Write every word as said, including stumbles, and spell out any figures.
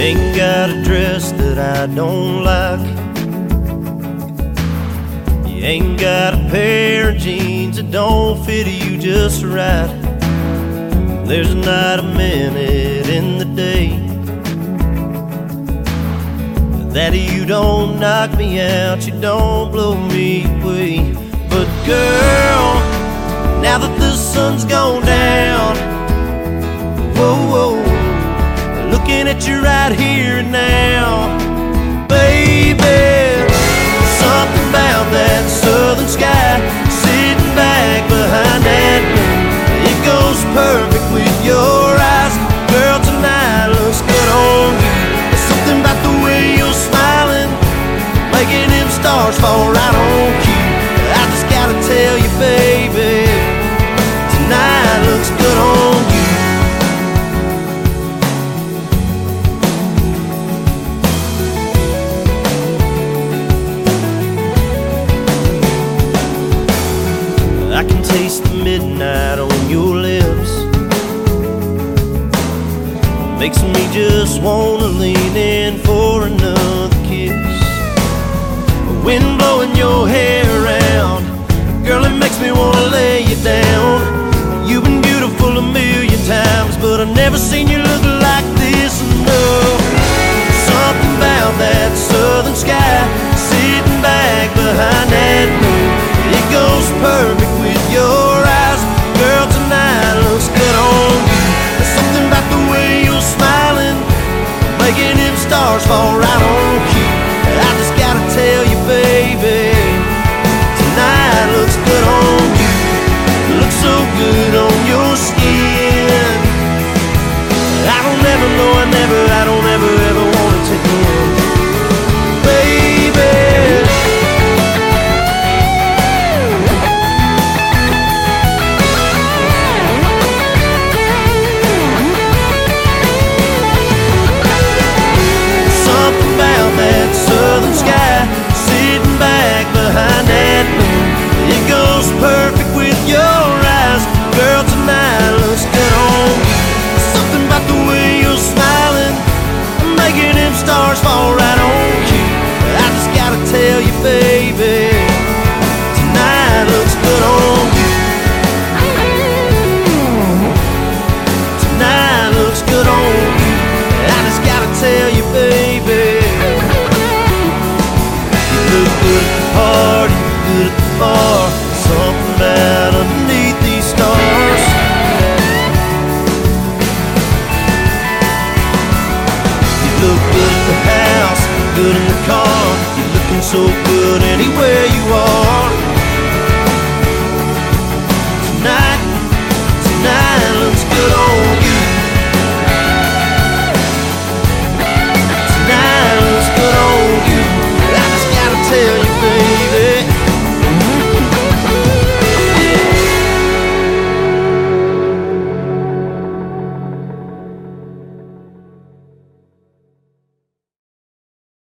ain't got a dress that I don't like. You ain't got a pair of jeans that don't fit you just right. There's not a minute in the day that you don't knock me out, you don't blow me away. But girl, now that the sun's gone down, whoa, whoa, looking at you right here and now, baby, something about that southern sky, sitting back behind that moon, it goes perfect with your eyes. Girl, tonight looks good on you. There's something about the way you're smiling, making them stars fall right on cue. I just gotta tell you, baby, tonight looks good on you. I can taste the midnight on your lips, makes me just wanna lean in for another kiss. Wind blowing your hair around, girl, it makes me wanna lay you down. You've been beautiful a million times, but I've never seen you look like this. No, something about that southern sky, sitting back behind that moon, it goes perfect with your eyes. Girl, tonight looks good on you. There's something about the way you're smiling, making them stars fall right on cue. I just gotta tell you, baby, tonight looks good on you. Looks so good on your skin. I don't ever know, I never, I don't ever, ever wanna take in, baby. Something about that southern sky, sitting back behind that moon, it goes perfect with your eyes. Girl, tonight looks good on you. Something about the way you're smiling, making them stars fall right on cue. I just gotta tell you, baby, tonight looks good on you. Tonight looks good on you. I just gotta tell you, baby, you look good at the party, good at the bar, something about underneath these stars. You look good at the house, good in the car, you're looking so good anywhere you are. Tonight, tonight looks good on you. Tonight looks good on you. I just gotta tell you, baby,